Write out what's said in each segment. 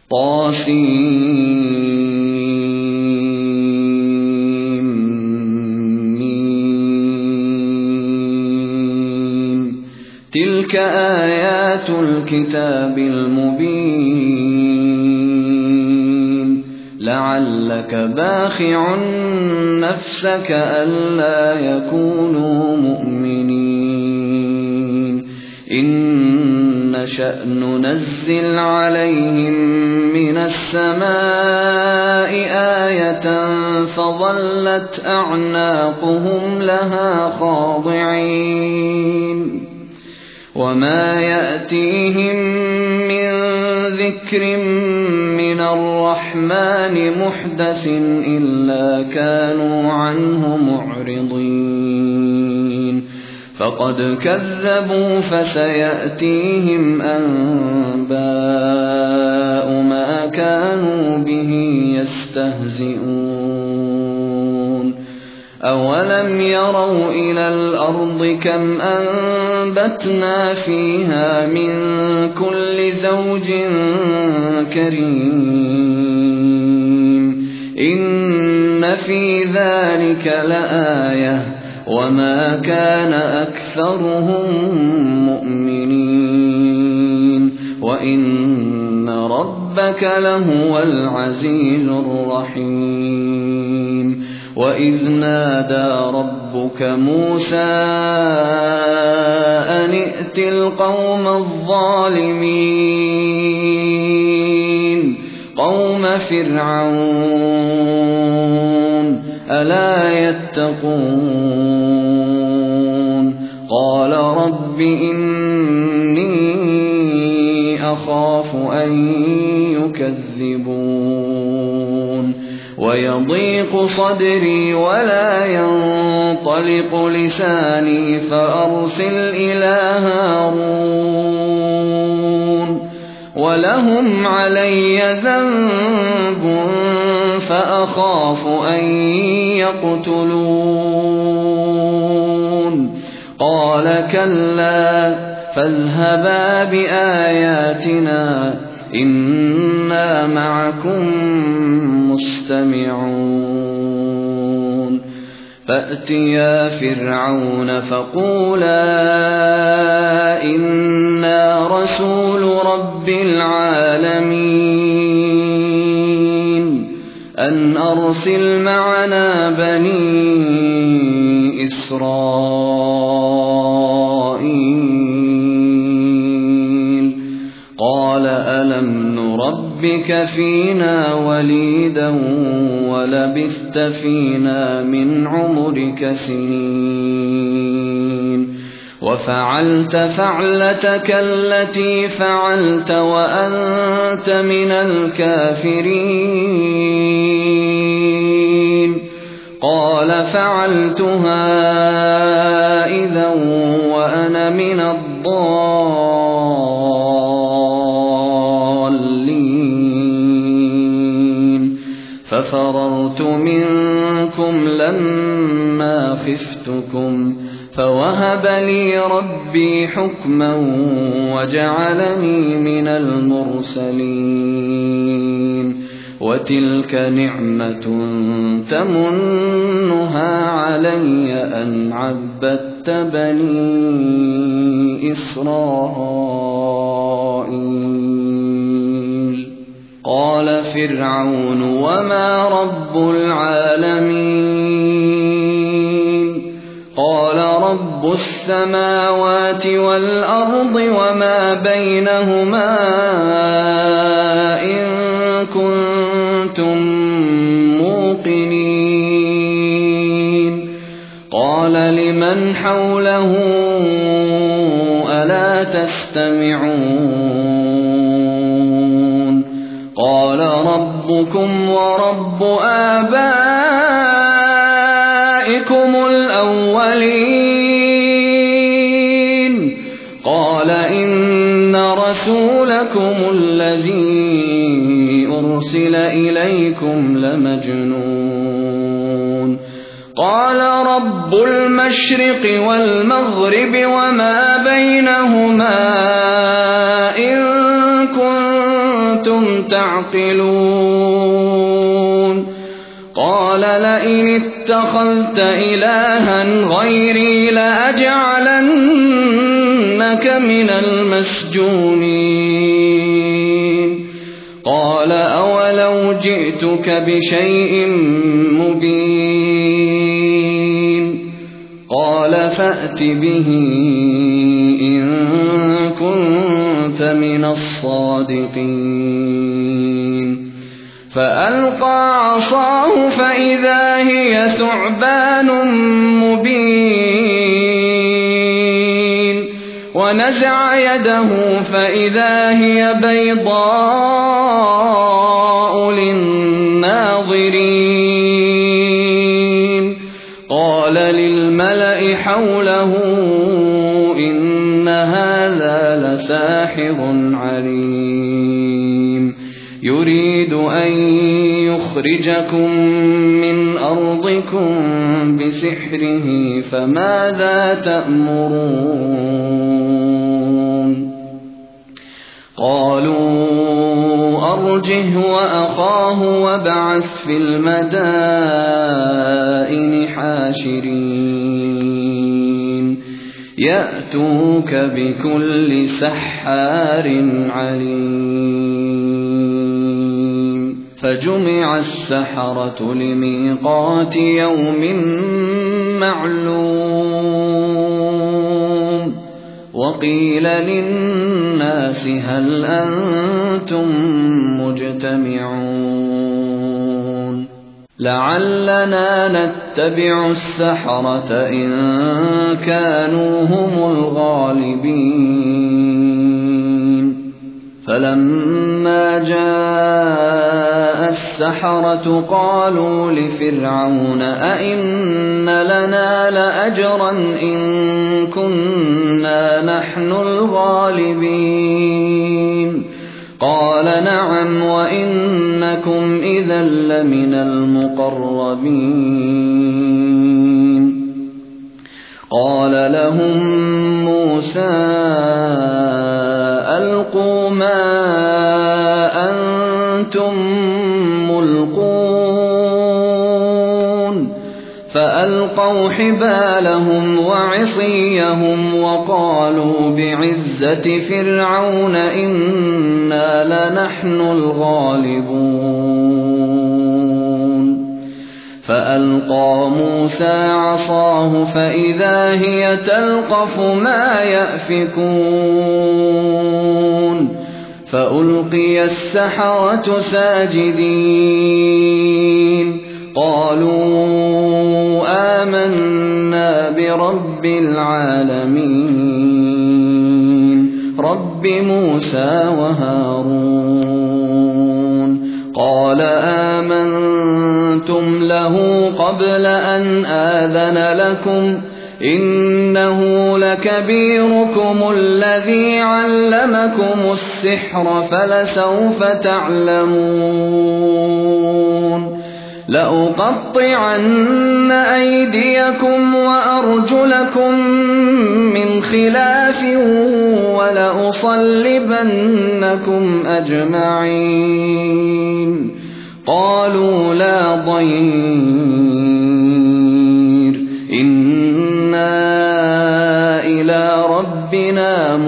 طاسيم تلك آيات الكتاب المبين لعلك باخع نفسك ألا يكونوا مؤمنين إن نشأ ننزل عليهم من السماء آية فظلت أعناقهم لها خاضعين وما يأتيهم من ذكر من الرحمن محدث إلا كانوا عنه معرضين فقد كذبوا فسيأتيهم أنباء ما كانوا به يستهزئون أولم يروا إلى الأرض كم أنبتنا فيها من كل زوج كريم إن في ذلك لآية وما كان أكثرهم مؤمنين وإن ربك لهو العزيز الرحيم وإذ نادى ربك موسى أن ائت القوم الظالمين قوم فرعون ألا يتقون قال رب إني أخاف أن يكذبون ويضيق صدري ولا ينطلق لساني فأرسل إلى هارون ولهم علي ذنب فأخاف أن يقتلون قال كلا فاذهبا بآياتنا إنا معكم مستمعون فأتيا فرعون فقولا إنا رسول رب العالمين أن أرسل معنا بني إسرائيل قال ألم نربك فينا وليدا ولبثت فينا من عمرك سنين وفعلت فعلتك التي فعلت وأنت من الكافرين قال فعلتها إذا وأنا من الضالين ففررت منكم لما خفتكم فوهب لي ربي حكما وجعلني من المرسلين وتلك نعمة تمنها علي أن عبدت بني إسرائيل قال فرعون وما رب العالمين قال رب السماوات والأرض وما بينهما إن كنتم موقنين قال لمن حوله ألا تستمعون قال ربكم ورب آبائكم الأولين قال إن رسولكم الذي أرسل إليكم لمجنون قال رب المشرق والمغرب وما بينهما إن كنتم كنتم تعقلون قال لئن اتخذت إلها غيري لأجعلنك من المسجونين قال أولو جئتك بشيء مبين قال فأت به إن كنت من الصادقين فألقى عصاه فإذا هي ثعبان مبين ونزع يده فإذا هي بيضاء للناظرين قال للملأ حوله إن هذا لساحر عليم يريد أن يخرجكم من أرضكم بسحره فماذا تأمرون قالوا أرجه وأخاه وابعث في المدائن حاشرين يأتوك بكل سحار عليم فجمع السحرة لميقات يوم معلوم وقيل للناس هل أنتم مجتمعون لعلنا نتبع السحرة إن كانوا هم الغالبين فلما جاء السحرة قالوا لفرعون أئن لنا لأجرا إن كنا نحن الغالبين قال نعم وإنكم إذا لمن المقربين قال لهم موسى ألقوا ما أنتم ملقون فألقوا حبالهم وعصيهم وقالوا بعزة فرعون إنا لنحن الغالبون فألقى موسى عصاه فإذا هي تلقف ما يأفكون فألقي السحرة ساجدين قالوا آمنا برب العالمين رب موسى وهارون قال آمنتم له قبل أن آذن لكم إنه لكبيركم الذي علمكم السحر فلسوف تعلمون لأقطعن أيديكم وأرجلكم من خلاف ولأصلبنكم أجمعين قالوا لا ضير إنا إلى ربنا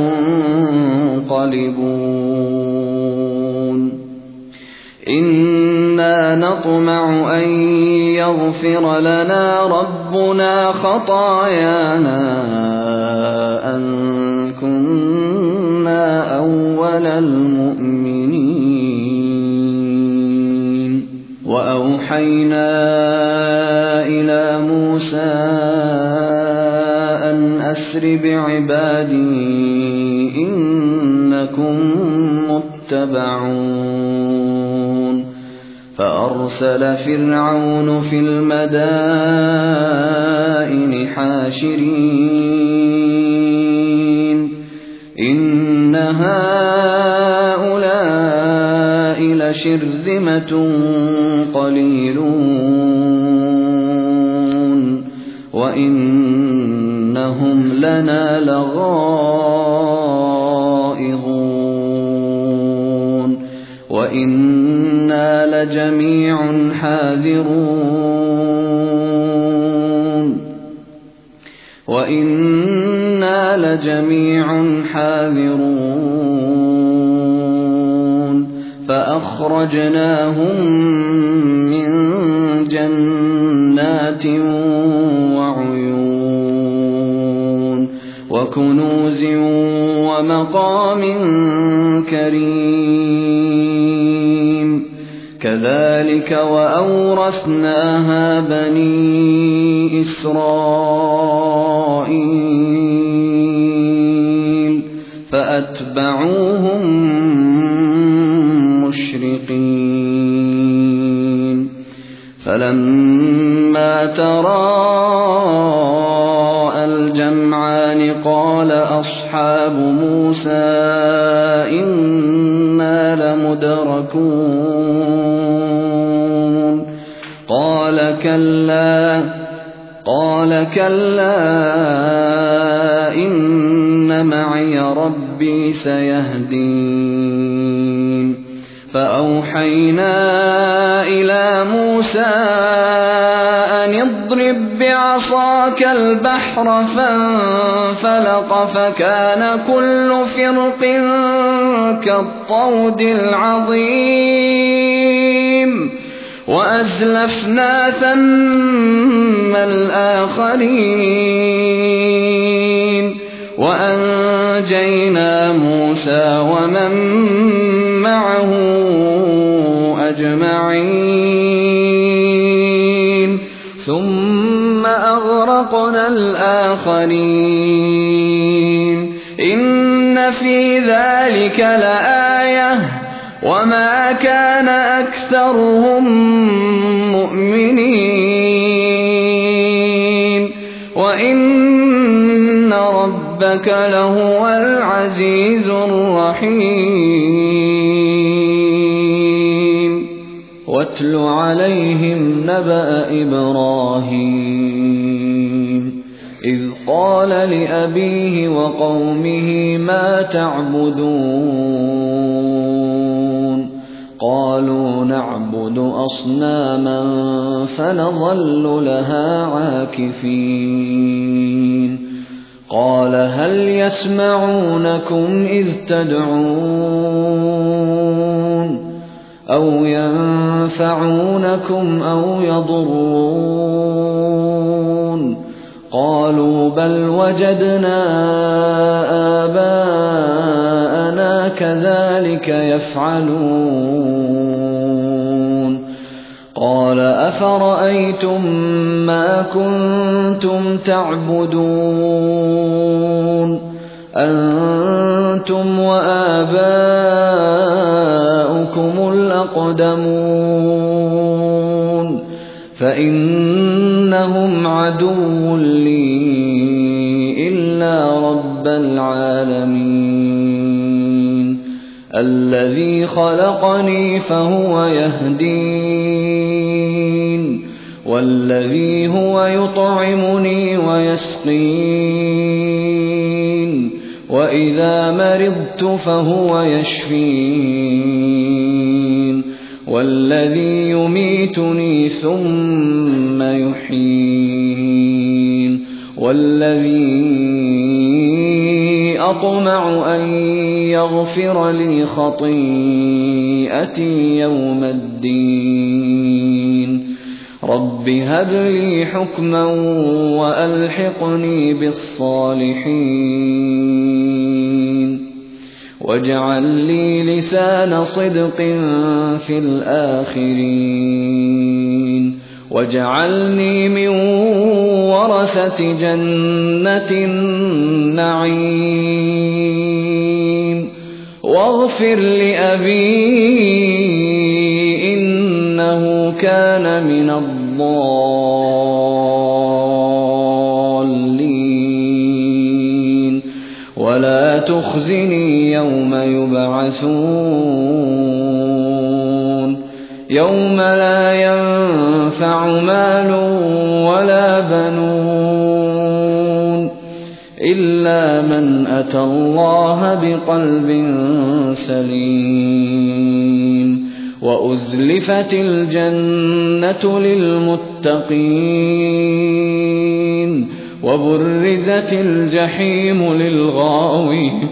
منقلبون إنا نطمع أن يغفر لنا ربنا خطايانا أن كنا أول المؤمنين وأوحينا إلى موسى أن أسر بعبادي إنكم متبعون فأرسل فرعون في المدائن حاشرين إن هؤلاء لشرذمة قليلون وإنهم لنا لغائظون وإنا لجميع حاذرون فأخرجناهم من جنات وعيون وكنوز ومقام كريم كذلك وأورثناها بني إسرائيل فأتبعوهم مشرقين فلما تراءى الجمعان قال أصحاب موسى إنا لمدركون قال كلا إن معي ربي سيهدين فأوحينا إلى موسى أن اضرب بعصاك البحر فانفلق فكان كل فرق كالطود العظيم وأزلفنا ثم الآخرين وأنجينا موسى ومن معه أجمعين ثم أغرقنا الآخرين إن في ذلك لآية وما كان أكثرهم مؤمنين وإن ربك لهو العزيز الرحيم واتل عليهم نبأ إبراهيم إذ قال لأبيه وقومه ما تعبدون قالوا نعبد أصناما فنظل لها عاكفين قال هل يسمعونكم إذ تدعون أو ينفعونكم أو يضرون قالوا بل وجدنا آباءنا كذلك يفعلون قال أفرأيتم ما كنتم تعبدون أنتم وآباؤكم الأقدمون فإنهم عدو لي إلا رب العالمين الذي خلقني فهو يهدين والذي هو يطعمني ويسقين وإذا مرضت فهو يشفين والذي يميتني ثم يحيين والذي أطمع أن يغفر لي خطيئتي يوم الدين رب هب لي حكما وألحقني بالصالحين واجعل لي لسان صدق في الآخرين واجعلني من ورثة جنة النعيم واغفر لأبي إنه كان من الضالين ولا تخزني يوم يبعثون يوم لا ينفع مال ولا بنون إلا من أتى الله بقلب سليم وأزلفت الجنة للمتقين وبرزت الجحيم للغاوين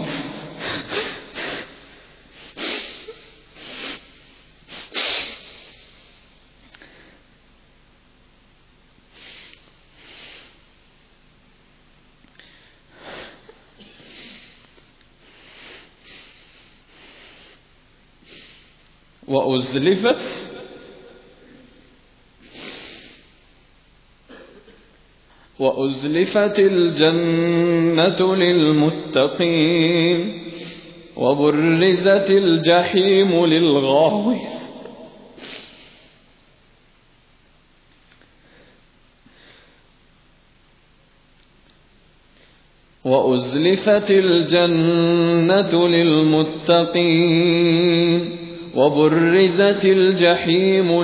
وأزلفت الجنة للمتقين وبرزت الجحيم للغاوين وأزلفت الجنة للمتقين وبرزت الجحيم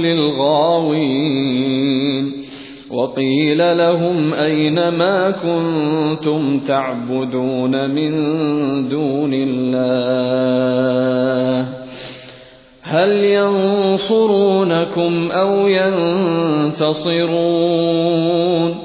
للغاوين وقيل لهم أين ما كنتم تعبدون من دون الله هل ينصرونكم أو ينتصرون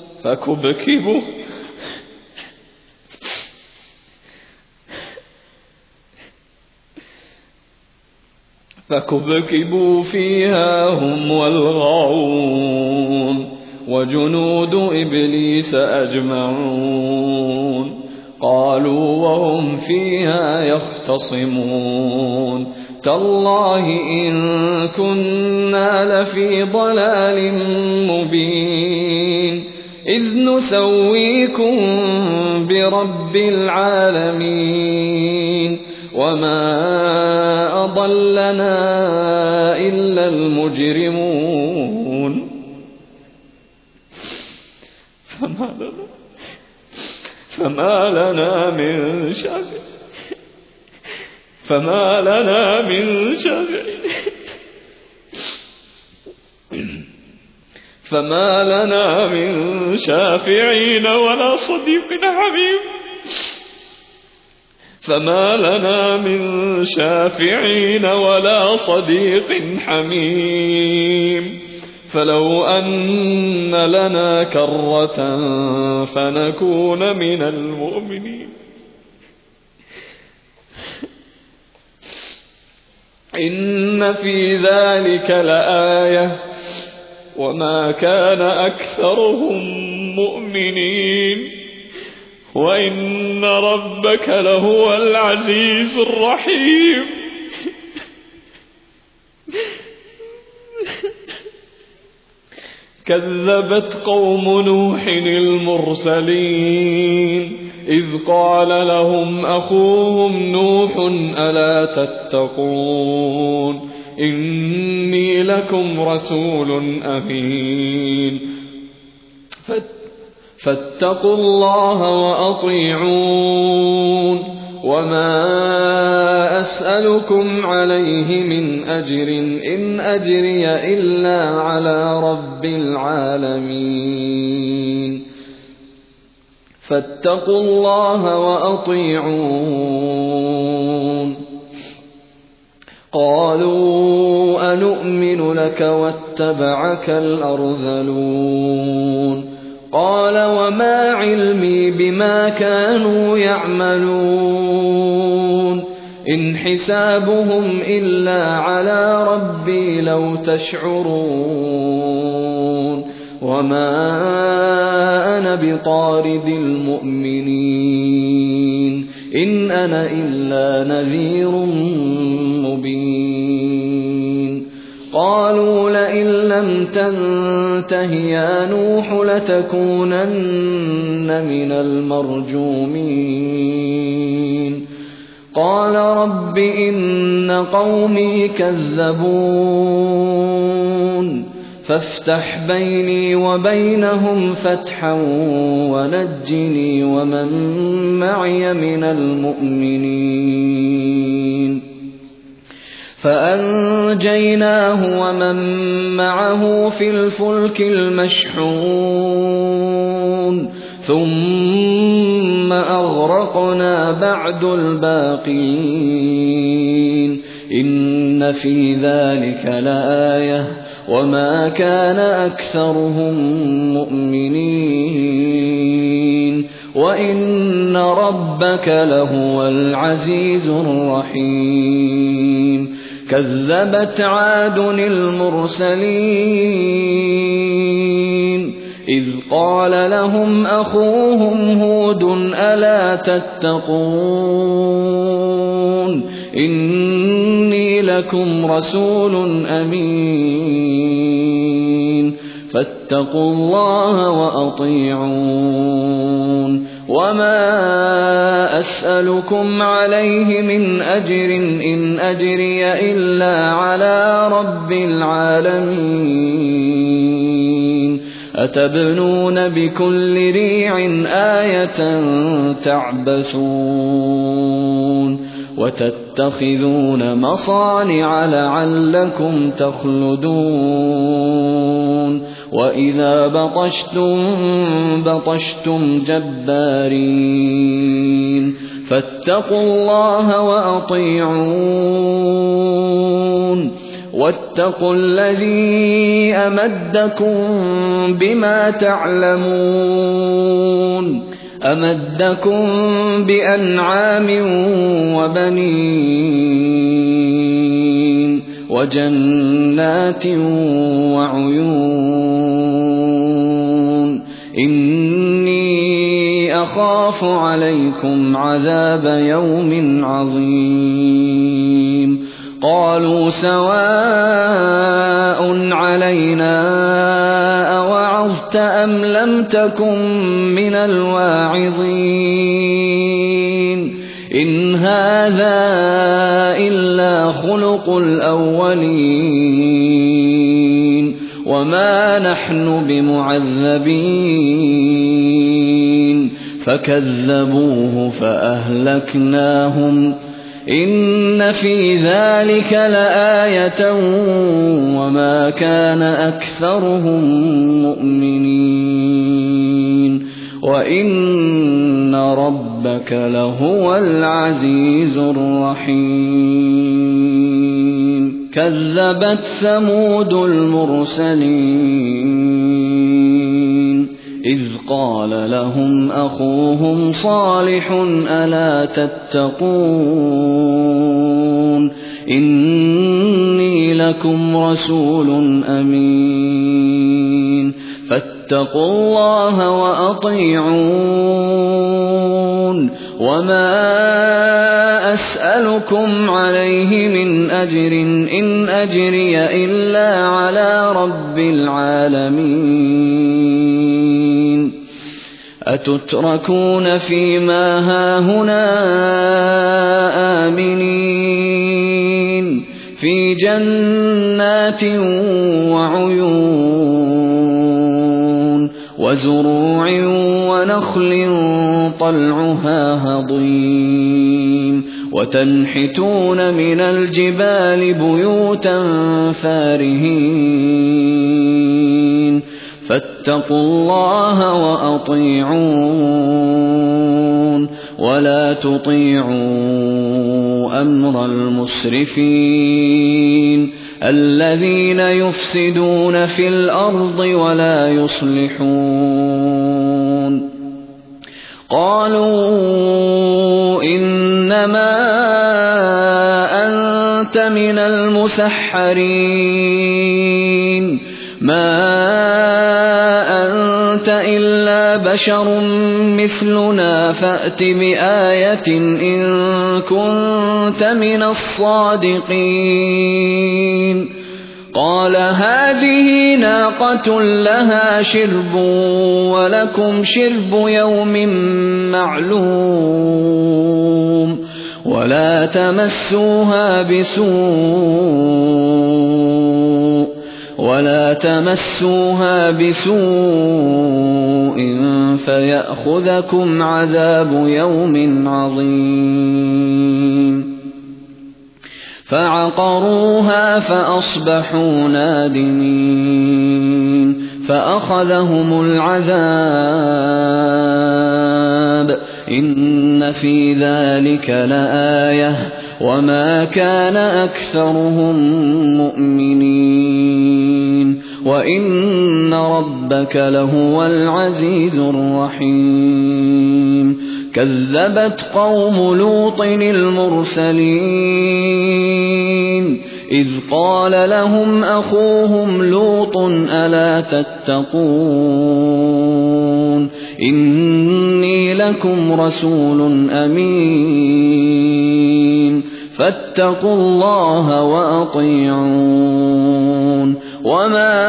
فكبكبوا فيها هم والغاوون وجنود إبليس أجمعون قالوا وهم فيها يختصمون تالله إن كنا لفي ضلال مبين إذ نسويكم برب العالمين وما أضلنا إلا المجرمون فما لنا من شافعين ولا صديق حميم فلو أن لنا كرة فنكون من المؤمنين إن في ذلك لآية وما كان أكثرهم مؤمنين وإن ربك لهو العزيز الرحيم كذبت قوم نوح المرسلين إذ قال لهم أخوهم نوح ألا تتقون إني لكم رسول أمين فاتقوا الله وأطيعون وما أسألكم عليه من أجر إن أجري إلا على رب العالمين فاتقوا الله وأطيعون قالوا أنؤمن لك واتبعك الأرذلون قال وما علمي بما كانوا يعملون إن حسابهم إلا على ربي لو تشعرون وما أنا بطارد المؤمنين إن أنا إلا نذير مبين قالوا لئن لم تنته يا نوح لتكونن من المرجومين قال رب إن قومي كذبون فافتح بيني وبينهم فتحا ونجني ومن معي من المؤمنين فأنجيناه ومن معه في الفلك المشحون ثم أغرقنا بعد الباقين إن في ذلك لآية وما كان أكثرهم مؤمنين وإن ربك لهو العزيز الرحيم كذبت عاد المرسلين إذ قال لهم أخوهم هود ألا تتقون إني لكم رسول أمين فاتقوا الله وأطيعون وما أسألكم عليه من أجر إن أجري إلا على رب العالمين أتبنون بكل ريع آية تعبثون وتتخذون مصانع لعلكم تخلدون وإذا بطشتم جبارين فاتقوا الله وأطيعون واتقوا الذي أمدكم بما تعلمون أمدكم بأنعام وبنين وجنات وعيون إني أخاف عليكم عذاب يوم عظيم قالوا سواء علينا أوعظت أم لم تكن من الواعظين إن هذا إلا خلق الأولين وما نحن بمعذبين فكذبوه فأهلكناهم إن في ذلك لآية وما كان أكثرهم مؤمنين وإن ربك لهو العزيز الرحيم كذبت ثمود المرسلين إذ قال لهم أخوهم صالح ألا تتقون إني لكم رسول أمين فاتقوا الله وأطيعون وما أسألكم عليه من أجر إن أجري إلا على رب العالمين أتتركون فيما هاهنا آمنين في جنات وعيون وزروع ونخل طلعها هضيم وتنحتون من الجبال بيوتا فارهين فاتقوا الله وأطيعون ولا تطيعوا أمر المسرفين الذين يفسدون في الأرض ولا يصلحون قالوا إنما أنت من المسحرين ما أنت إلا بشر مثلنا فأت بآية إن كنت من الصادقين قال هذه ناقة لها شرب ولكم شرب يوم معلوم ولا تمسوها بسوء فيأخذكم عذاب يوم عظيم فعقروها فأصبحوا نادمين فأخذهم العذاب إن في ذلك لآية وما كان أكثرهم مؤمنين وإن ربك لهو العزيز الرحيم كذبت قوم لوط المرسلين إذ قال لهم أخوهم لوط ألا تتقون إني لكم رسول أمين فاتقوا الله وأطيعون وما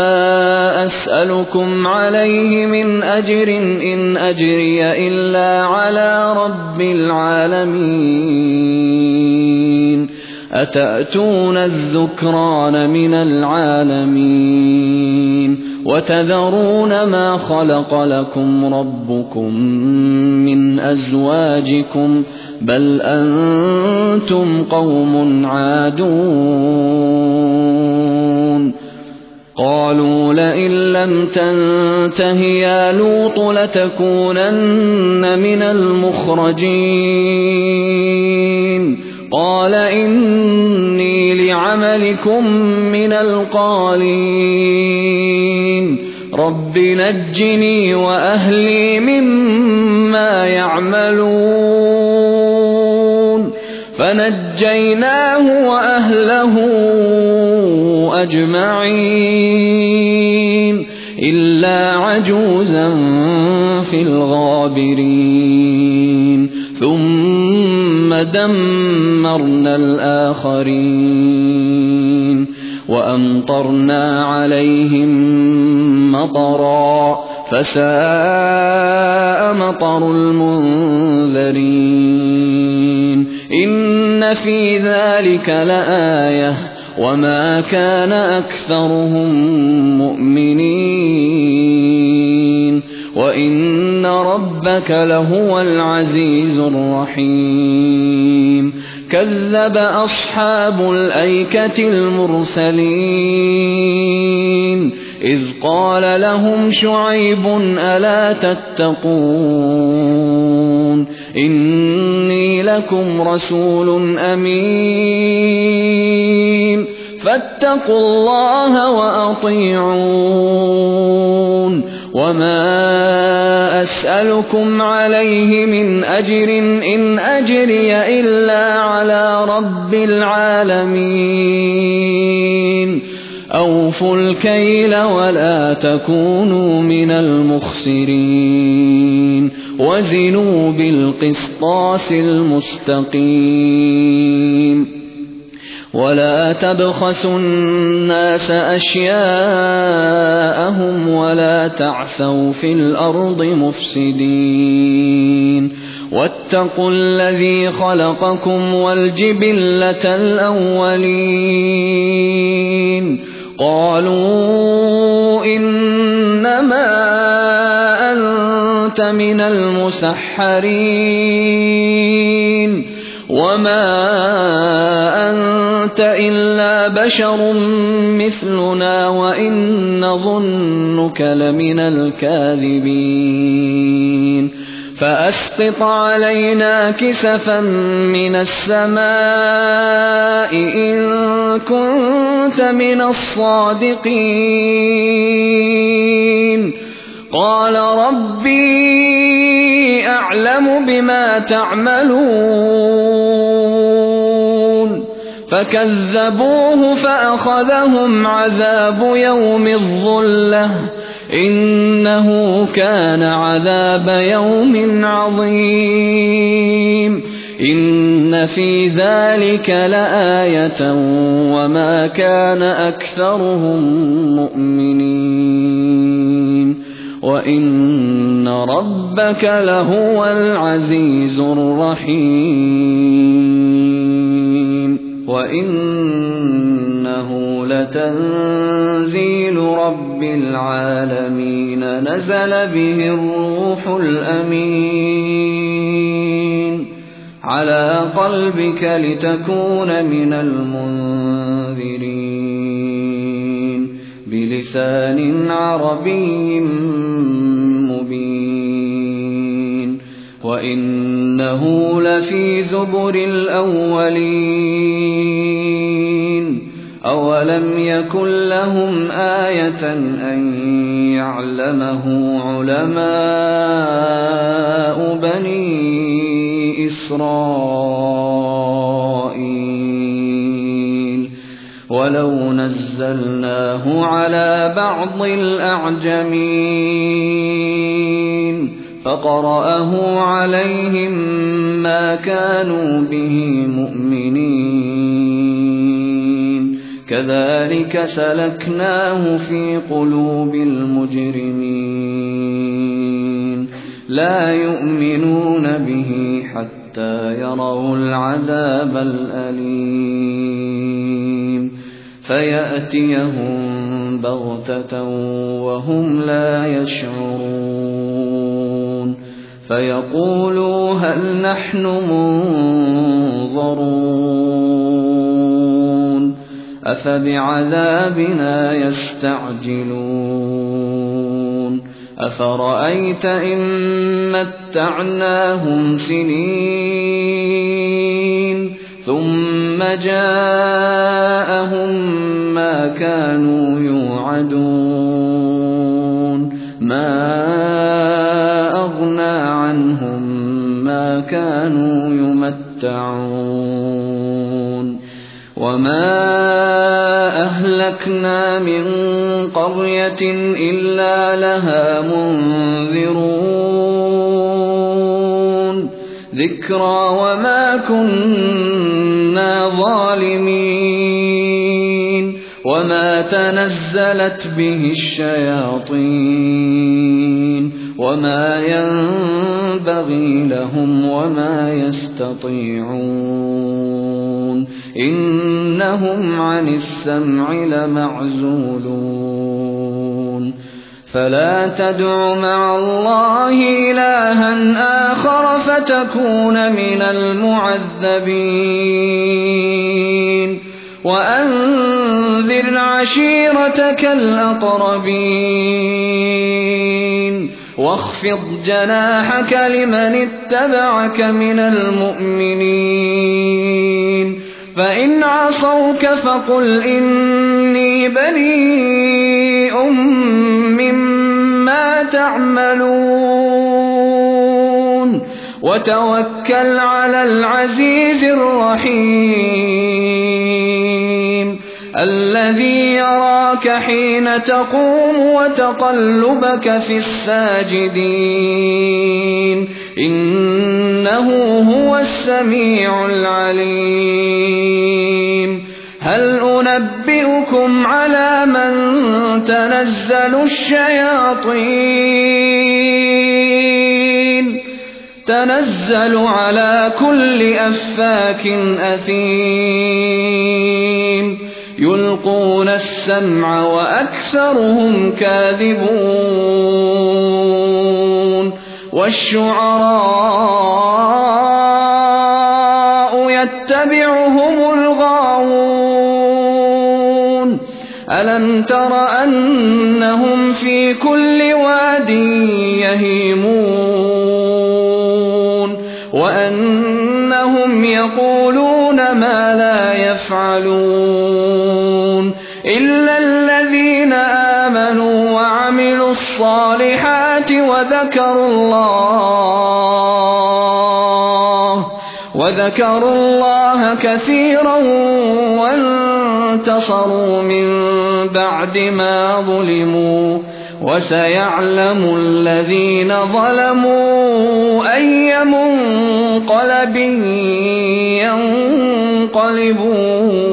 أسألكم عليه من أجر إن أجري إلا على رب العالمين أتأتون الذكران من العالمين وتذرون ما خلق لكم ربكم من أزواجكم بل أنتم قوم عادون قالوا لئن لم تنته يا لوط لتكونن من المخرجين قال إني لعملكم من القالين رب نجني وأهلي مما يعملون فنجيناه وأهله أجمعين إلا عجوزا في الغابرين ثم دمرنا الآخرين وأمطرنا عليهم مطرا فساء مطر المنذرين إن في ذلك لآية وما كان أكثرهم مؤمنين وإن ربك لهو العزيز الرحيم كذب أصحاب الأيكة المرسلين إذ قال لهم شعيب ألا تتقون إني لكم رسول أمين فاتقوا الله وأطيعون وما أسألكم عليه من أجر إن أجري إلا على رب العالمين أوفوا الكيل ولا تكونوا من المخسرين وزنوا بالقسطاس المستقيم ولا تبخسوا الناس أشياءهم ولا تعثوا في الأرض مفسدين واتقوا الذي خلقكم والجبلة الأولين قالوا إنما أنت من المسحرين وما أنت إلا بشر مثلنا وإن نظنك لمن الكاذبين فأسقط علينا كسفا من السماء إن كنت من الصادقين قال ربي أعلم بما تعملون فكذبوه فأخذهم عذاب يوم الظلة إنه كان عذاب يوم عظيم إن في ذلك لآية وما كان أكثرهم مؤمنين وإن ربك لهو العزيز الرحيم وإنه لتنزيل رب العالمين نزل به الروح الأمين على قلبك لتكون من المنذرين بلسان عربي مبين وإنه إِنَّهُ لَفِي زُبُرِ الْأَوَّلِينَ أَوَلَمْ يَكُنْ لَهُمْ آيَةً أَن يَعْلَمَهُ عُلَمَاءُ بَنِي إِسْرَائِيلَ وَلَوْ نَزَّلْنَاهُ عَلَى بَعْضِ الْأَعْجَمِينَ فَقَرَأَهُ عَلَيْهِم مَّا كَانُوا بِهِ مُؤْمِنِينَ كَذَلِكَ سَلَكْنَاهُ فِي قُلُوبِ الْمُجْرِمِينَ لَا يُؤْمِنُونَ بِهِ حَتَّىٰ يَرَوُا الْعَذَابَ الْأَلِيمَ فَيَأْتِيَهُم بَغْتَةً وَهُمْ لَا يَشْعُرُونَ فَيَقُولُوا هَلْ نَحْنُ مُنظَرُونَ أَفَبِعَذَابِنَا يَسْتَعْجِلُونَ أَفَرَأَيْتَ إِن مَّتَّعْنَاهُمْ سِنِينَ ثُمَّ جَاءَهُم مَّا كَانُوا يُوعَدُونَ مَا أَغْنَىٰ عَنْهُم مَّا كَانُوا يُمَتَّعُونَ وَمَا أَهْلَكْنَا مِن قَرْيَةٍ إِلَّا لَهَا مُنذِرُونَ ذِكْرَىٰ وَمَا كُنَّا ظَالِمِينَ وَمَا تَنَزَّلَتْ بِهِ الشَّيَاطِينُ وَمَا يَنبَغِي لَهُمْ وَمَا يَسْتَطِيعُونَ إِنَّهُمْ عَنِ السَّمْعِ لَمَعْزُولُونَ فَلَا تَدْعُ مَعَ اللَّهِ إِلَٰهًا آخَرَ فَتَكُونَ مِنَ الْمُعَذَّبِينَ وَأَنذِرْ عَشِيرَتَكَ الْأَقْرَبِينَ وَاخْفِضْ جَنَاحَكَ لِمَنِ اتَّبَعَكَ مِنَ الْمُؤْمِنِينَ فَإِنْ عَصَوْكَ فَقُلْ إِنِّي بَرِيءٌ مِّمَّا تَعْمَلُونَ وَتَوَكَّلْ عَلَى الْعَزِيزِ الرَّحِيمِ الَّذِي يَرَاكَ حِينَ تَقُومُ وَتَقَلُّبَكَ فِي السَّاجِدِينَ إِنَّهُ هُوَ السَّمِيعُ الْعَلِيمُ هَلْ أُنَبِّئُكُمْ عَلَىٰ مَن تَنَزَّلُ الشَّيَاطِينُ تَنَزَّلُ عَلَىٰ كُلِّ أَفَّاكٍ أَثِيمٍ يُلْقُونَ السَّمْعَ وَأَكْثَرُهُمْ كَاذِبُونَ وَالشُّعَرَاءُ يَتَّبِعُهُمُ الْغَاوُونَ أَلَمْ تَرَ أَنَّهُمْ فِي كُلِّ وَادٍ يَهِيمُونَ وَأَنَّهُمْ يَقُولُونَ مَا لَا يَفْعَلُونَ إِلَّا الَّذِينَ آمَنُوا وَعَمِلُوا الصَّالِحَاتِ وَذَكَرُوا اللَّهَ كَثِيرًا وَانتَصَرُوا مِن بَعْدِ مَا ظُلِمُوا وَسَيَعْلَمُ الَّذِينَ ظَلَمُوا أَيَّ مُنقَلَبٍ يَنقَلِبُونَ